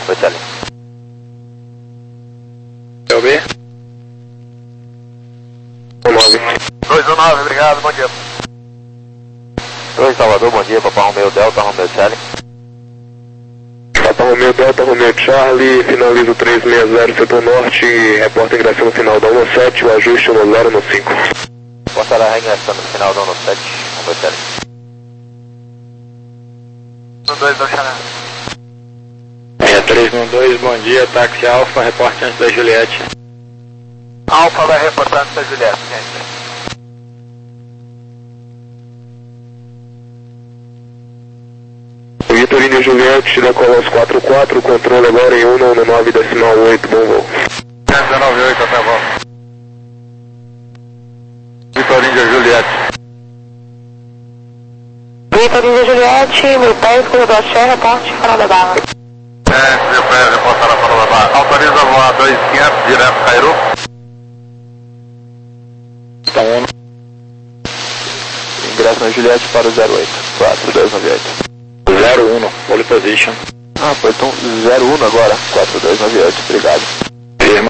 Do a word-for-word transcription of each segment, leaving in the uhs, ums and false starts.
oito L. L B? nove. dois um nove, obrigado, bom dia. dois Salvador, bom dia, Papa Romeo Delta, Romeo Charlie. Papa Romeo Delta, Romeo Charlie, finalizo três seis zero, setor norte, reporta ingressão no final da um sete, o ajuste no zero no cinco. Reportará reingressando no final da um sete, Romeo Charlie. um dois, dois Charlie. É, três um dois, bom dia, táxi Alfa, reporte antes da Juliette. Alfa vai reportar antes da Juliette, gente. Vitorino e Juliette, decola aos quatro quatro, controle agora em um nove nove decimal oito, bom voo. dezenove oito, até a volta. Vitorino e Juliette. Vitorino e Juliette, meu pai, escuta da Serra, reporte, Farol da Barra. É, meu pai, reportar a Farol da Barra. Autoriza a voar dois quinhentos, direto Cairu. Tá um. Ingresso na Juliette para o zero oito, quatro dois nove oito. zero um, pole position. Ah, foi então zero um agora, quatro dois nove oito, obrigado. Firma.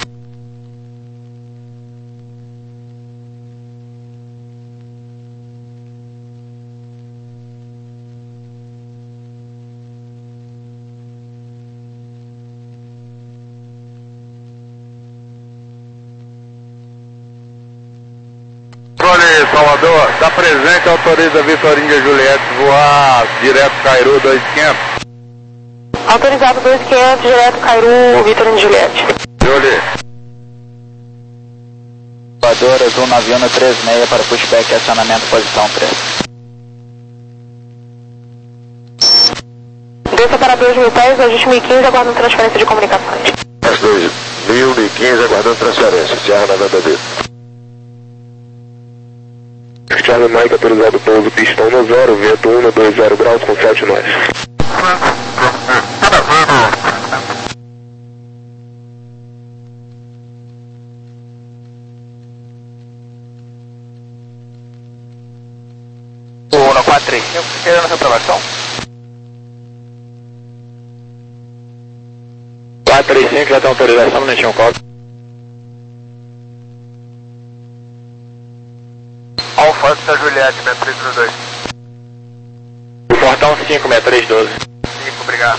Controle Salvador, está presente, autoriza Vitorino e Juliette voar direto Cairu dois quinhentos. Autorizado dois quinhentos, direto Cairu, Vitorino e Juliette. Julie. Salvador, Azul nove um três seis para pushback e acionamento posição três. Desça para dois mil pés, ajuste mil e quinze, aguardando transferência de comunicações. dois mil e quinze, aguardando transferência, Sierra noventa B. Charlie Mike, autorizado pouso, pistão no zero, vento um dois zero graus com sete nós. O no quatro três cinco, querendo reprovação? quatro três cinco já tem autorização, não tinha um código. Alfa antes da Juliette, seis três dois. O portão cinco, seis três doze. cinco, obrigado.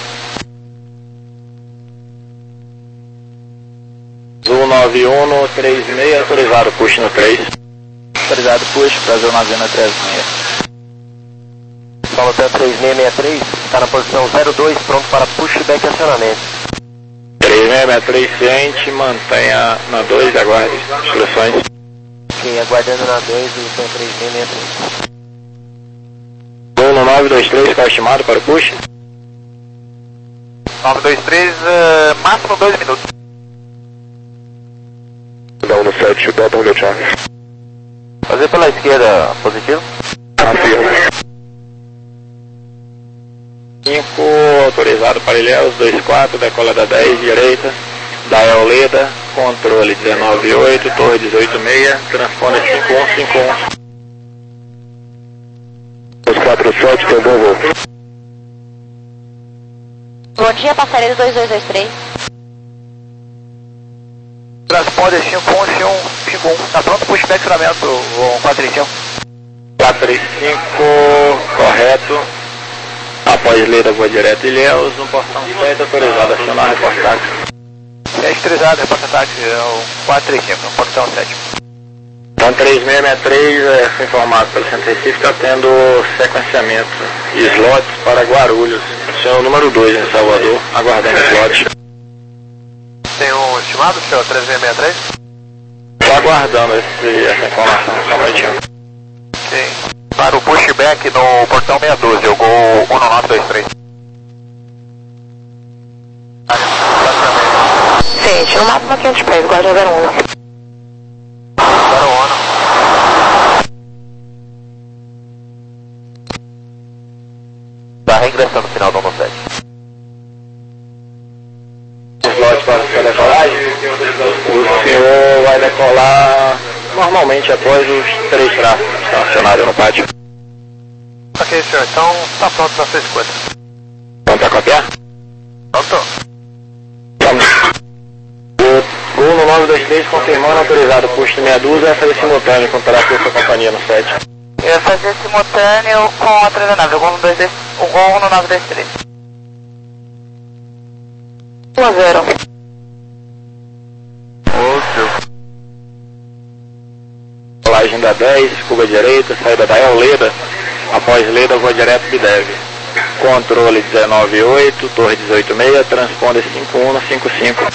Azul nove um no três seis, autorizado push no três. Autorizado push para Azul nove um três seis. Salvador três seis seis três, está na posição zero dois, pronto para pushback e acionamento. três seis seis três, ciente, mantenha na dois, aguarde instruções. Sim, aguardando na dois, o três seis seis três. um no nove dois três, qual é estimado para o push? nove dois três, uh, máximo dois minutos. Dá um no sete, Delta Romeo Charlie. Fazer pela esquerda, positivo? Afirma. cinco, autorizado para Ilhéus, dois quatro, decola da dez, direita, da Eoleda, controle dezenove oito, torre dezoito seis, transponder cinco um cinco um. dois quatro sete, tem bom voo. Bom dia, passareiro dois dois dois três. Transponder cinco um cinco um, está pronto pushback e acionamento, o quatro três cinco. quatro três cinco, correto. Após Leda, voa direto Ilhéus, no portão sete, autorizado a acionar, reportar. sete três zero, reporta táxi, é o quatro três cinco, no portão sete. Então três seis seis três, é, foi informado pelo Centro Recife, está tendo sequenciamento e slots para Guarulhos. Esse é o número dois em Salvador, aguardando slot. Tem um estimado, senhor, três seis seis três? Estou aguardando esse, essa informação, só um minutinho. Sim. Para o pushback no portão seiscentos e doze, o gol um nove dois três. Ciente, no máximo quinhentos pés, guarda zero um. zero um. Está reingressando no final do um sete. Slot para a decolagem, o senhor vai decolar normalmente após os três tráficos que estão acionados no pátio. Ok, senhor, então está pronto para sua escolha. Pronto a copiar? Pronto. dois três, confirmando, autorizado posto meia dúzia, vai fazer simultâneo com o tráfego da companhia no sete. Eu vou fazer simultâneo com a outra aeronave, o Gol no dois, o Gol no nove dois três. um a zero. Colagem da dez, curva direita, saída da El Leda, após Leda, vou direto Bidev. Controle dezenove oito, torre dezoito seis, transponder cinco um cinco cinco.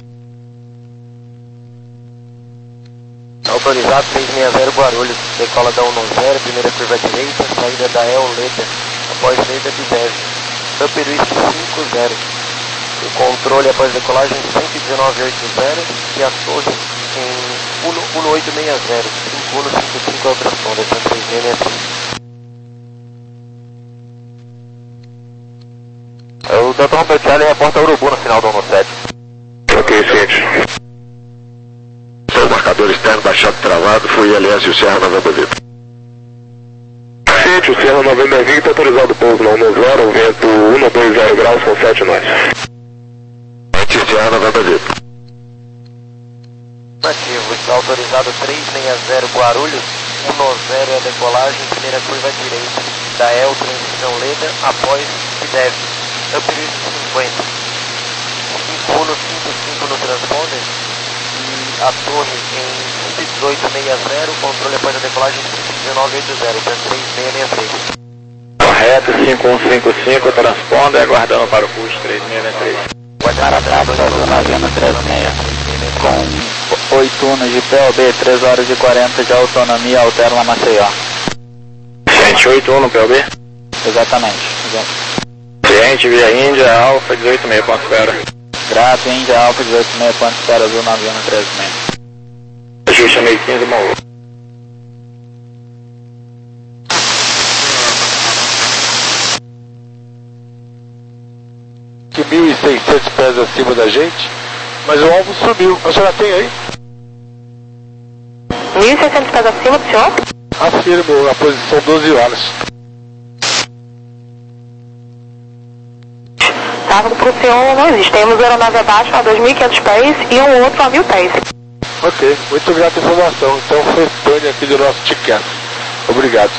Autorizado três seis zero Guarulhos, decola da um zero, primeira curva direita, saída da El Leda, após Leda Bidev. Upper West cinco zero. O controle após decolagem cento e dezenove oitenta e a torre em um oito seis zero, cinco um cinco cinco é o transponder, três seis seis três. O doutor Roberto Charlie reporta Urubu no final do um sete. Ok, ciente. O marcador externo da chave travado, foi I L S e o Serra November Victor. Ciente, o Serra November Victor autorizado pouso na um zero, vento um dois zero graus com sete nós. Serra November Victor. Nativo, está autorizado três seis zero Guarulhos, um zero é a decolagem, primeira curva direita, da El transição Leda, após Bidev. Upper West cinquenta. cinco um cinco cinco no transponder e a torre em cento e dezoito sessenta, controle após a decolagem cento e dezenove oitenta, três seis seis três. Correto, cinco um cinco cinco, transponder, aguardando para o curso três seis seis três. Para Bravo, Naviano três seis, com oito turnos de P O B, três horas e quarenta de autonomia, alterna Maceió. Ciente, oito um no P O B? Exatamente. Ciente, via Índia, Alfa dezoito seis, ponto espera. Grato, Índia, Alfa dezoito seis, ponto espera, azul, Naviano três seis. Ajuste meio quinze, Mauro. Que mil e seiscentos pés acima da gente, mas o alvo sumiu. A senhora tem aí? mil e seiscentos pés acima do senhor? Afirmo, a posição doze horas. Tráfego para o senhor não existe. Temos aeronave abaixo a dois mil e quinhentos pés e um outro a mil pés. Ok, muito grata a informação. Então foi pane aqui do nosso ticket. Obrigado.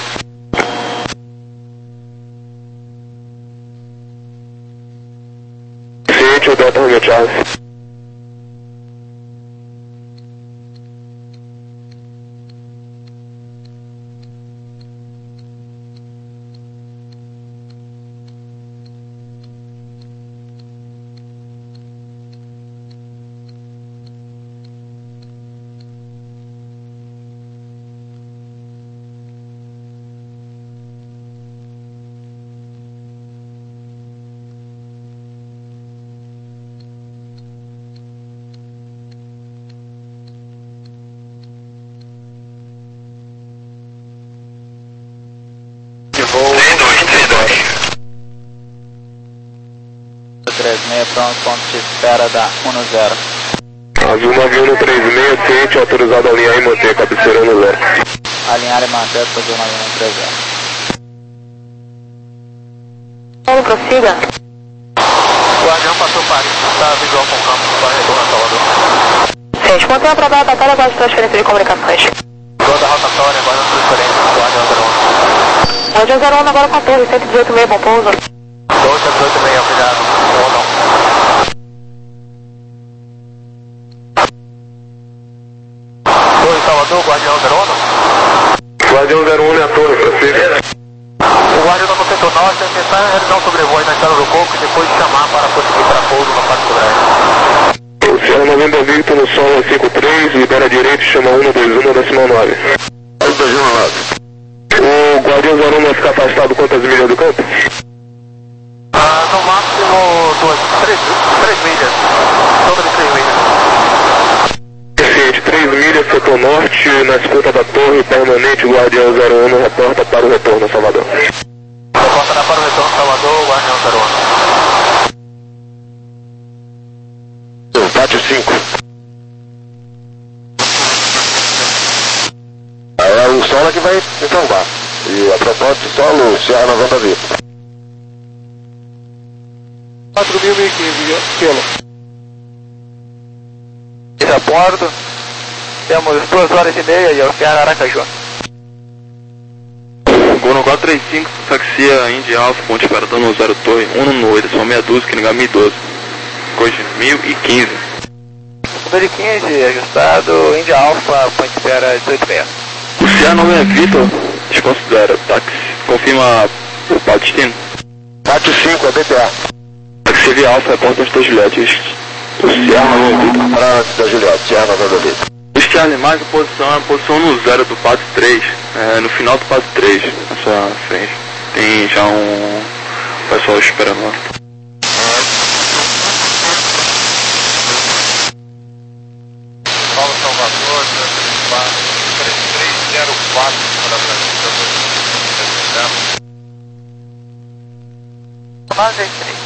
Ciente, o Delta Romeo Charles. três seis, pronto, ponto de espera da um zero. Azul Naviano três seis, ciente, autorizado a alinhar e manter, cabeceira no zero. Alinhar e manter, Azul Naviano três zero. Vamos, prossiga. O avião passou Paris, está visual com o campo, vai retornar Salvador. Ciente, mantenha a prova da batalha com as transferências de comunicações. Toda a rotatória, agora na transferência, Guardião zero um. Guardião zero um agora com a torre, cento e dezoito seis, bom pouso. doze a dezoito seis, obrigado. Ou não. Torre Salvador, Guardião zero um. Guardião zero um é a torre, prossiga. O Guardião no setor norte, a intenção é realizar um sobrevoo na estrada do Coco e depois chamar para conseguir para pouso na parte do Brás. O Serra November Victor no solo cinco três, libera direito, chama um dois um, decimal nove. O Guardião zero um vai ficar afastado quantas milhas do campo? Ah, no máximo duas, três, três milhas. Toda de três milhas. Ciente, três milhas, setor norte, na escuta da torre, permanente, Guardião zero um, reporta para o retorno, Salvador. Reportará para o retorno, Salvador, Guardião zero um. Pátio cinco. É o solo que vai informar. E a propósito, solo, Serra November Victor. quatro mil e quinze, quilo. Esse a bordo, temos duas horas e meia e Oceano Aracaju. Gol quatro três cinco, taxia Indy Alpha, ponte Paradão no zero Torre, um no oito, são meia dúzia, que no mil e doze. Coisa mil e quinze. Número quinze, ajustado, Indy Alpha, ponte Pera dezoito meia. O C A não é Vitor, desconsidera, táxi, confirma o destino. Táxi cinco, é B P A. Táxi Via Alpha, é ponto da Juliette. O C A não é Vitor. Para da Juliette, C A não é Vitor. O Charlie mais a posição é a posição no zero do passo três, é, no final do passo três, na sua frente. Tem já um pessoal esperando lá. Paulo Salvador, três três zero quatro para Brasil.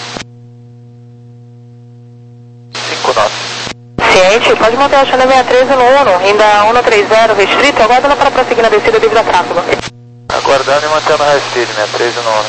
cinco nove. Ciente, pode manter a chave seis três no Uno, ainda um trinta restrito, aguarda para prosseguir na descida devido a tráfego. Aguardando e mantendo a restrito, seis três no Uno.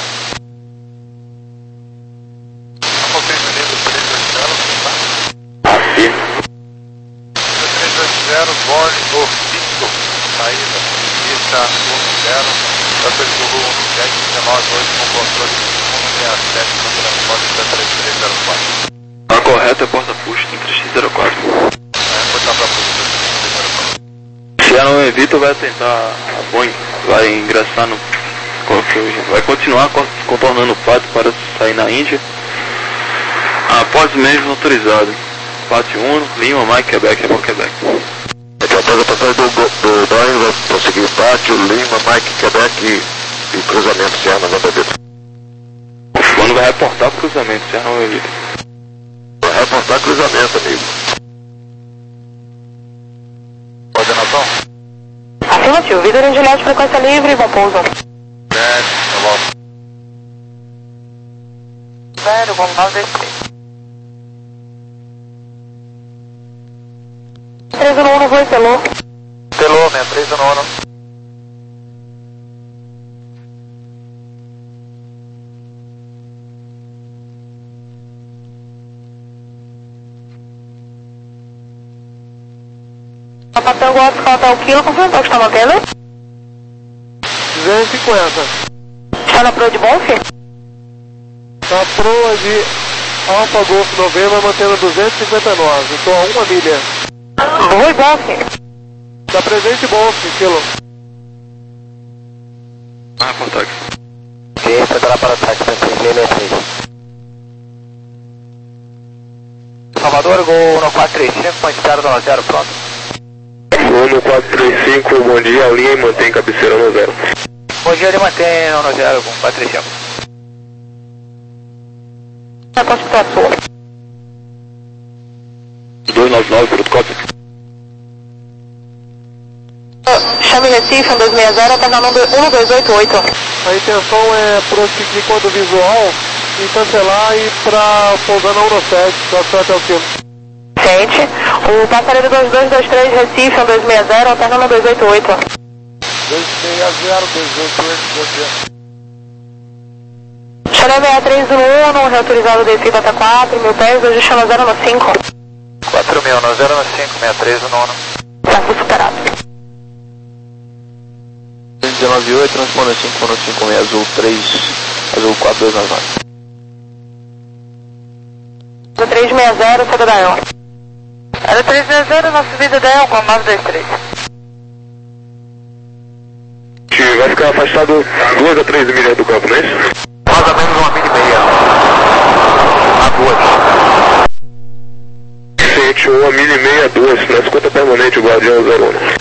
Aqui. três dois zero, borne do Victor, saída, pista um zero, da Percuru um sete dezenove oito com controle um seis sete no transporte da três três zero quatro. A correta é porta push, em três três zero quatro. É, botar pra push, três três zero quatro. Se ela não evita, vai tentar a Boeing, vai ingressar no... vai continuar contornando o pátio para sair na Índia. Após o mesmo autorizado. Pátio um, Lima, Mike, Quebec, é bom Quebec. Após a passagem do, do Boeing, vai prosseguir o pátio, Lima, Mike, Quebec e, e cruzamento C A não é Vitor. O fulano vai reportar o cruzamento, se ela não evita. Vai reportar cruzamento, amigo. Coordenação? Afirmativo, Vitor e Juliette, frequência livre, bom pouso. Sério, tá bom. Zero, vamos nove dois três. três no Uno, foi, Telô. Telô, sessenta e três no Uno. A papel Watts, falta o quilo, confirma que está mantendo? duzentos e cinquenta. Está na proa de Bonf? Na proa de Alfa Golf Novembro, mantendo duzentos e cinquenta e nove. Estou a uma milha. Oi, Bonf. Está presente Bonf, quilo. Ah, contato. Sim, central para táxi, Lele três. Salvador, Gol no quatro três cinco, ponte Pera no zero, pronto. Gol no quatro três cinco, bom dia, linha e mantém cabeceira no zero. Bom dia, ele mantém no zero com quatro três cinco. A posse para a sua. dois nove nove, Bruto Cópia. Chame Recife, um dois seis zero, até número um dois oito oito. A intenção é prosseguir quando visual e cancelar e ir para pousando a um sete, só até o quilo. Ciente. O passageiro dois dois dois três, Recife, um dois seis zero, alternando dois oito oito. dois seis zero, dois oito oito, dois zero. Chame seis três no Uno, reautorizado descida até quatro mil pés, hoje chama zero no cinco. quatro mil no zero no cinco, sessenta e três no nono. Tráfego superado. dezenove oito, transponder cinco no cinco seis, azul três, azul quatro dois nove nove. três seis zero, saída da El. Era três seis zero na subida da El com nove dois três. Vai ficar afastado duas a três milhas do campo, não é isso? Mais ou menos uma milha e meia. A duas. Sente uma milha e meia, duas, na escuta permanente, o Guardião zero um.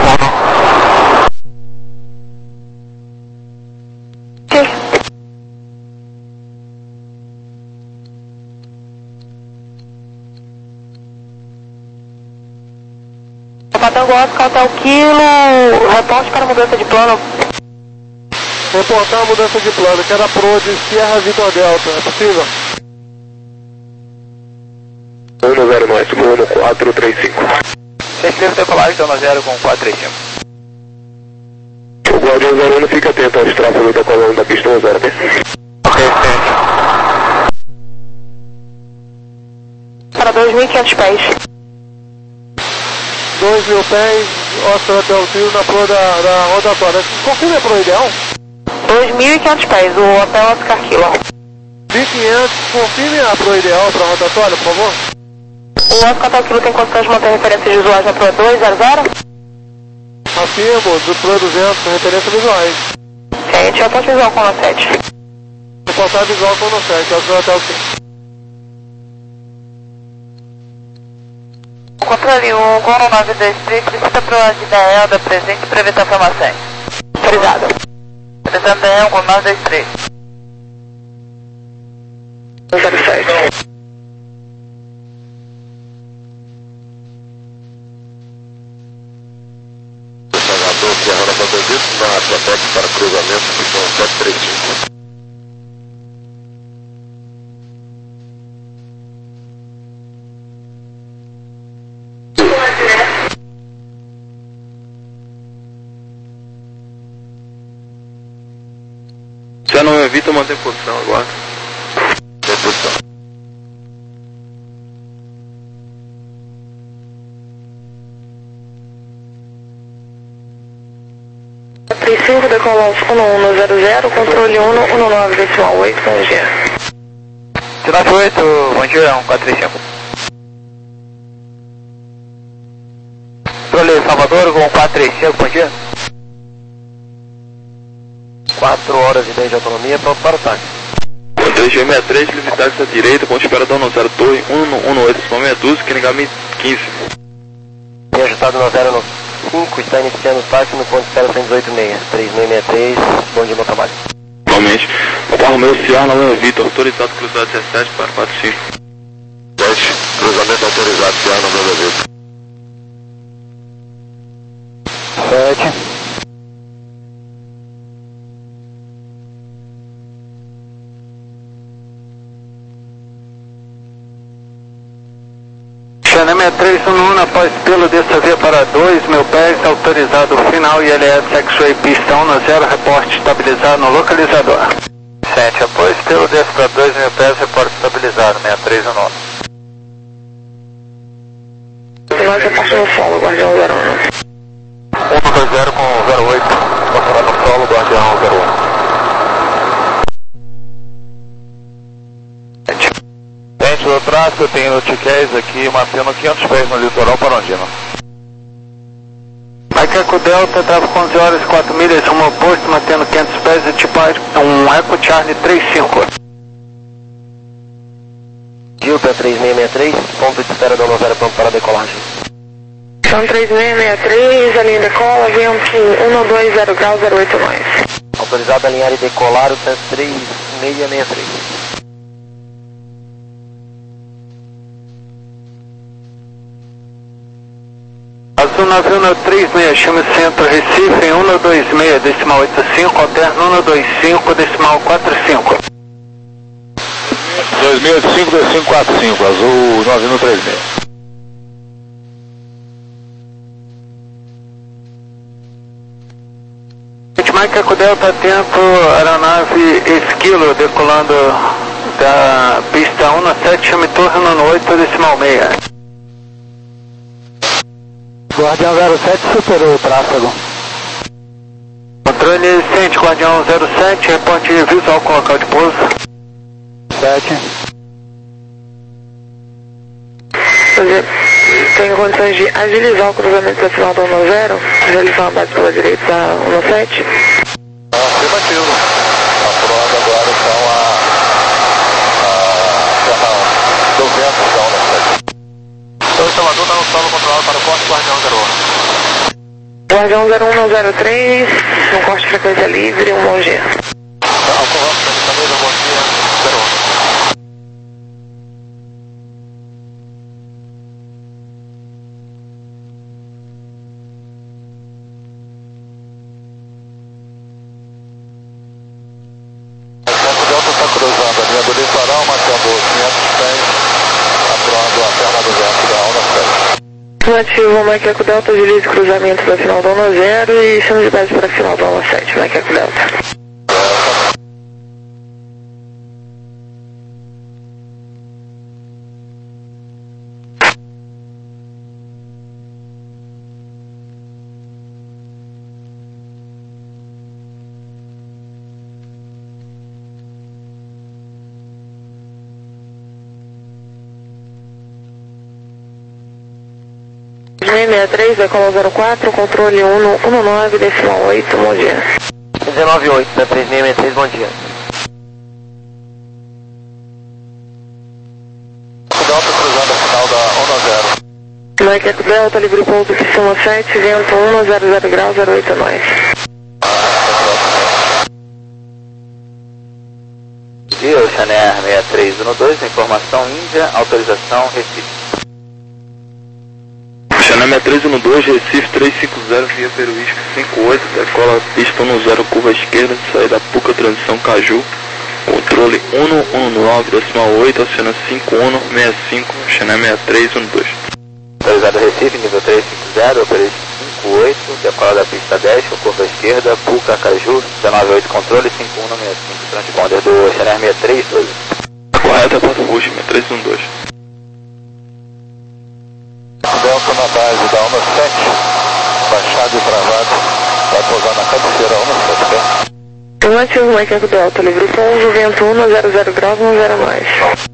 Patango Oscar até o quilo, reporte para mudança de plano. Reportar a mudança de plano, que era proa de Sierra Vitor Delta, é possível? um no zero mais, um no quatro três cinco. Vocês devem ter falado que estão no zero com quatro três cinco. O Guardião zero um fica atento aos tráfegos da coluna da pista um zero, né? Ok, certo. Para dois mil e quinhentos pés. dois mil pés, Oscar Hotel Trio na proa da, da rotatória. Confirma a proa ideal? dois mil e quinhentos pés, o Hotel Oscar Kilo. mil e quinhentos, confirme a proa ideal para a rotatória, por favor. O Oscar Hotel Kilo tem condições de manter referências visuais na proa dois zero zero? Afirmo, do proa duzentos, referências visuais. Gente, reporte visual com o sete. Reportar visual com o sete, Oscar Hotel Kilo. Controle um, Golo nove dois três, solicita para o A D da Elda presente para evitar formações. Autorizado. Autorizado da Elda, Golo nove dois três. zero sete. Salvador, Sierra Nova Bandito, na Atlético para cruzamento, pistão sete três cinco. Já não evita manter posição agora. Tem posição. três cinco, decola um um zero zero, controle um um nove decimal oito, bom dia. Cidade oito, bom dia, um quatro três cinco. Controle Salvador, com quatro três cinco, bom dia. quatro horas e dez de autonomia, pronto para o táxi. três sessenta e três, livre táxi à direita, ponto esperador no zero torre, um um oito, esse momento, Dusk, Kenigami quinze. Tem ajustado no zero cinco, está iniciando o táxi no ponto espera cento e dezoito seis, três seis seis três, bom dia, meu trabalho. Igualmente, o carro meu Ciar na Lana Vitor, autorizado cruzado dezessete para quatro cinco. dez, cruzamento autorizado, Ciar na Lana Vitor. sete. Xana sessenta e três um um, após pelo dessa via para dois mil pés, autorizado final I L S X-Ray pistão no zero, reporte estabilizado no localizador. sete, após pelo dessa para dois mil pés, reporte estabilizado, sessenta e três um um. Nós reporte no solo, Guardião zero um. um dois zero com zero oito, passará no solo, Guardião zero um. Gente, do tráfego, eu tenho o Tiquez aqui, mantendo quinhentos pés no litoral parondino. Macaco Delta, tráfego onze horas, quatro milhas, rumo oposto, mantendo quinhentos pés e tipo um Eco Charlie três cinco. Dilta três seis seis três, ponto de espera da zero pronto para a decolagem. São três seis seis três, a linha decola, vento um dois zero grau zero oito nove. Autorizado a alinhar e decolar o três seis seis três. Azul nove um três seis, chama centro Recife em um dois seis, decimal oito cinco, alterno um dois cinco, decimal quatro cinco. dois mil e cinco, dois cinco quatro cinco, azul nove um três seis. Macaco Delta, atento, aeronave Esquilo, decolando da pista um sete, chame torre um oito, decimal seis. Guardião zero sete superou o tráfego. Controle existente, Guardião zero sete, reporte visual com local de pouso. sete. Tem condições de agilizar o cruzamento para final do um zero, realizar uma base pela direita da um sete. Afirmativo. Aprovando agora então a, a Serra do Vento, então, né? Então, o Salvador está no solo controlado para o corte Guardião zero um. Guardião zero um zero três, um corte de frequência livre, um bom dia. Alcorrão, também, bom dia, zero um. Cruzando a linha do litoral, mantendo quinhentos pés, apurando a perna do vento da onda sete. Ativo, Macaco Delta, agilize cruzamento da final do um zero e chama de base para a final do um sete, Macaco Delta. seis seis três, decola zero quatro, controle um um nove, decimal oito, bom dia. dezenove oito, da três seis seis três, bom dia. Delta cruzando a final da um zero. Mike Eco Delta, livre pouso, pistão sete, vento um zero zero grau, zero oito nós. Dia, Ocean Air seis três um dois, informação Índia, autorização Recife. Ocean Air seis três um dois, Recife três cinco zero, via Peruísco cinco oito, decola pista um zero, curva esquerda, saída Puca, transição Caju, controle um um nove, decimal oito, Ocean cinco um seis cinco, Ocean Air seis três um dois. Autorizado Recife, nível três cinco zero, operei cinco oito, decola da pista dez, com curva esquerda, Puca, Caju, dezenove oito, controle cinco um seis cinco, transponder do Ocean Air seis três dois. Correto, é Pato Fuji, seis três um dois. Delta na base da um sete, baixado e travado, vai pousar na cabeceira um sete. Afirmativo, Mike Eco Delta, livre pouso, vento um zero zero graus, um zero nós.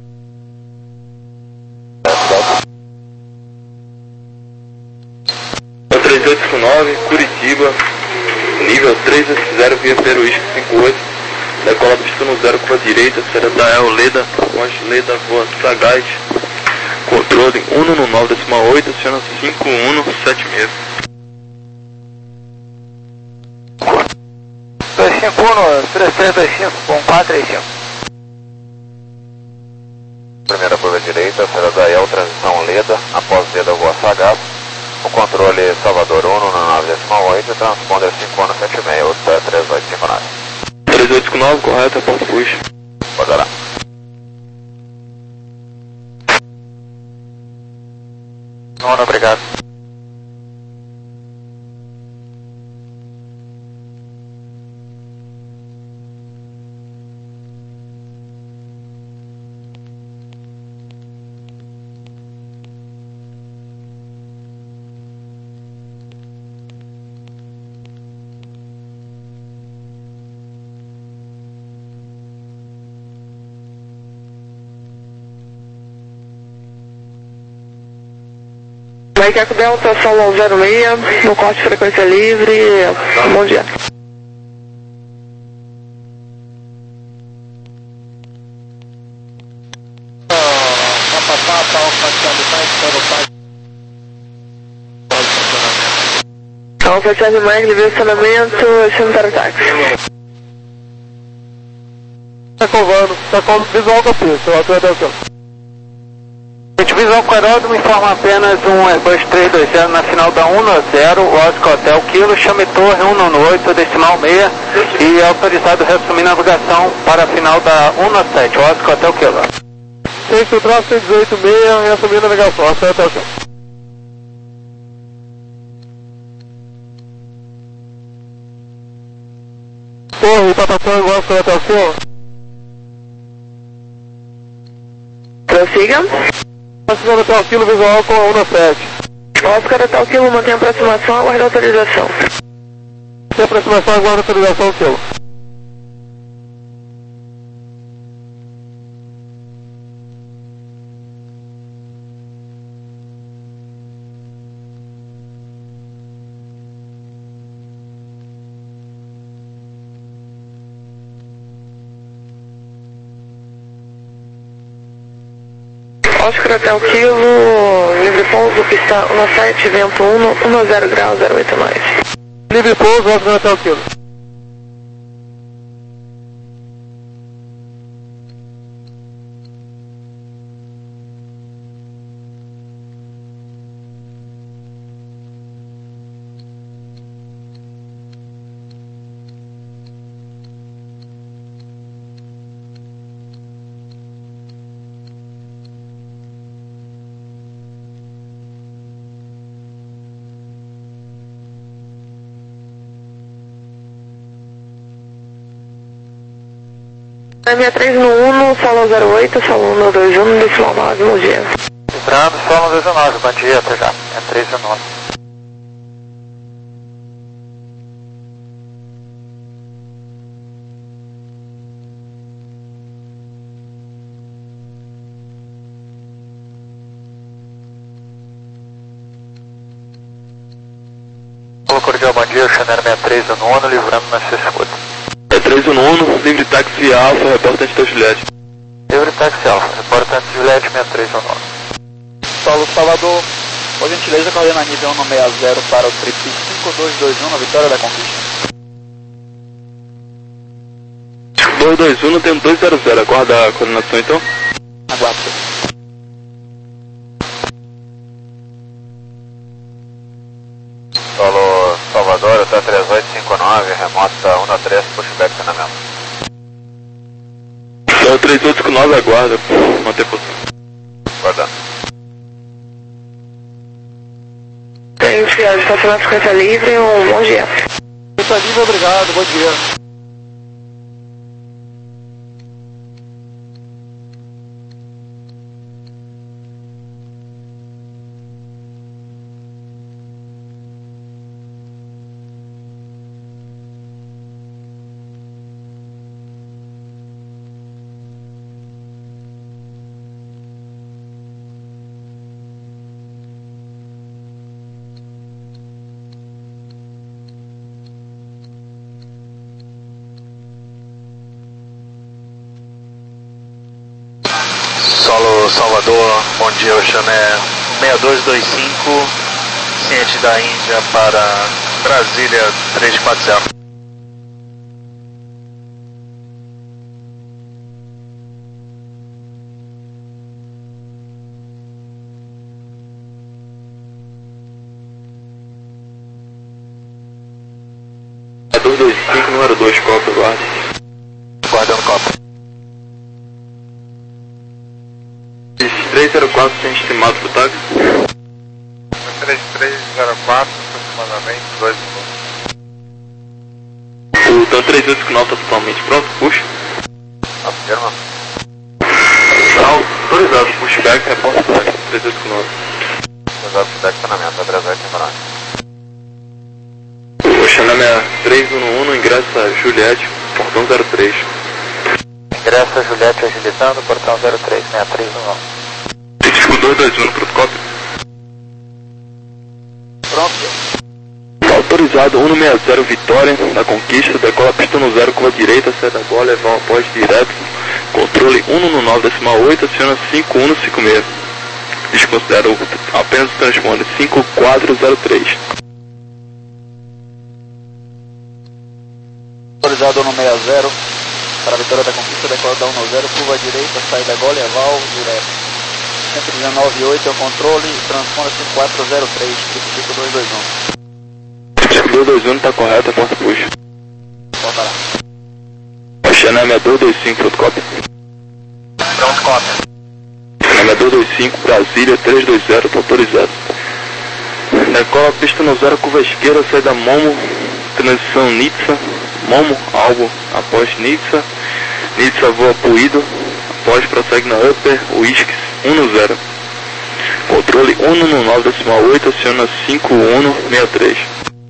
três oito cinco nove, Curitiba, nível três S zero, via Peruísco cinco oito, decola pista um zero, curva direita, saída da El Leda, após Leda, voa Sagaz, controle um um nove, decimal oito, Oceano cinco um sete seis. dois cinco um, três três dois cinco, com quatro três cinco. Primeira curva direita, saída da El, transição Leda, após Leda, voa Sagaz, o controle Salvador um um nove, decimal oito, transponder cinco um sete seis, outra três oito cinco nove. três oito cinco nove, correto, é Pato Fuji. Pode dar. Nono, obrigado. Mike Eco Delta, Solo zero seis, no corte de frequência livre, bom dia. Alfa Charlie Mike, livre estacionamento, chame para o táxi. Tá covando, tá com visual da pista, eu atuo atenção. Visual Coródromo informa apenas um Airbus três dois zero na final da um zero, Oscar Hotel Kilo, chame Torre um um oito, decimal seis e autorizado a reassumir navegação para a final da um sete, Oscar Hotel Kilo. Tem filtrar cento e dezoito seis e assumir a navegação, acerta atenção. Torre, Patatão, Oscar Hotel Kilo. Prossiga. Oscar Hotel Kilo, visual com a um sete. Oscar Hotel Kilo, mantém aproximação, aguarda autorização. Tem aproximação, aguarda autorização, Kilo. Oscar Hotel Kilo, livre pouso, pista um sete, vento um, um zero grau, zero oito nós. Livre pouso, Oscar Hotel Kilo. seis três no um, solo zero oito, solo um dois um, decimal nove, bom dia. Entrando, solo dezenove, bom dia, até já. É três nove. cordial bom dia, Chanel sessenta e três do nono, livrando na sua escuta. É três do nono, livre táxi Alfa, reportante da Juliette. Livre táxi Alfa, reportante Juliette sessenta e três do nono. Solo Salvador, por gentileza, coordena nível um seis zero para o trip cinco dois dois um na Vitória da Conquista. dois dois um, tem dois zero zero, aguarda a coordenação então? Aguardo. Solo Salvador, até três oito cinco nove, remota um três, pushback treinamento. Então três oito cinco nove, aguarda, manter posição. Aguardando. Tem enviado, está falando cinquenta livre, um bom dia. cinquenta livre, obrigado, bom dia. Solo Salvador, bom dia, Oxané seis dois dois cinco, ciente da Índia para Brasília três quatro zero. É dois dois cinco, número dois, copa, aguarda. Guardando copa. três zero quatro, tem estimado pro táxi? três três zero quatro, aproximadamente dois minutos. O então, três oito cinco nove está totalmente pronto, puxa. Afirma. Autorizado, pushback, reporte táxi, três oito cinco nove. Autorizado, pushback treinamento, três oito cinco nove. O Chanel é três um um, ingresso a Juliette, portão zero três. Ingresso a Juliette agilizando, portão zero três, sessenta e três do nono. Disco dois dois um no protocolo. Pronto. Autorizado, um seis zero Vitória, da Conquista, decola pista no zero, curva direita, sai da bola, levar um após direto, controle um nove decimal oito, aciona cinco um cinco seis. Desconsidera apenas o transponder cinco quatro zero três. Autorizado no seis zero para a Vitória da Conquista, decola da um zero, curva direita, sai da Gole, Eval, direto. cento e dezenove oito é o controle, transponder cinco quatro zero três, cinco dois dois um. cinco dois dois um está correto, a porta puxa. Volta lá. O Chanel é dois dois cinco, protocolo. Pronto, cópia. Chanel é dois dois cinco, Brasília três dois zero, está autorizado. Decola pista no zero, curva esquerda, sai da Momo, transição Nitsa, Momo, Albo, após Nitsa, Nitsa voa Puído, após prossegue na Upper, Whisky um zero. Controle um nove decimal oito, aciona cinco um seis três.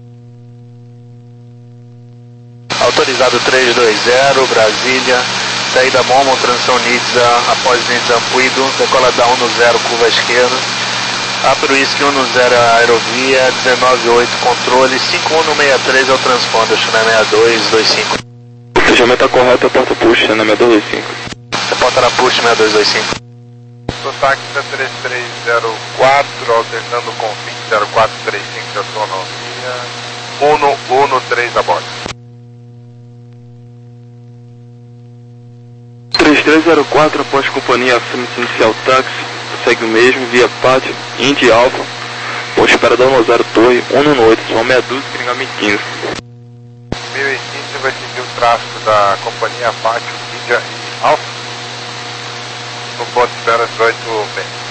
Autorizado três dois zero, Brasília, saída Momo, transição Nitsa, após Nitsa Puído, decola da um zero, curva esquerda. Upper Whisky um zero, aerovia, dezenove oito, controle, cinco um seis três é o transponder, Chanel seis dois dois cinco. O fechamento está correto, a porta puxa, Chanel seis dois dois cinco. Reporta na push seis dois dois cinco. Sotaque da três três zero quatro, alternando com F I M zero quatro três cinco de autonomia, um um três a bordo. três três zero quatro, após companhia Afirma inicial táxi, segue o mesmo, via Pátio, Indy Alfa, posto espera da um zero Torre, um oito, só meia dúzia, Kringami quinze. mil e quinze vai seguir o tráfego da companhia Pátio, India e Alfa, no ponto espera dezoito bem.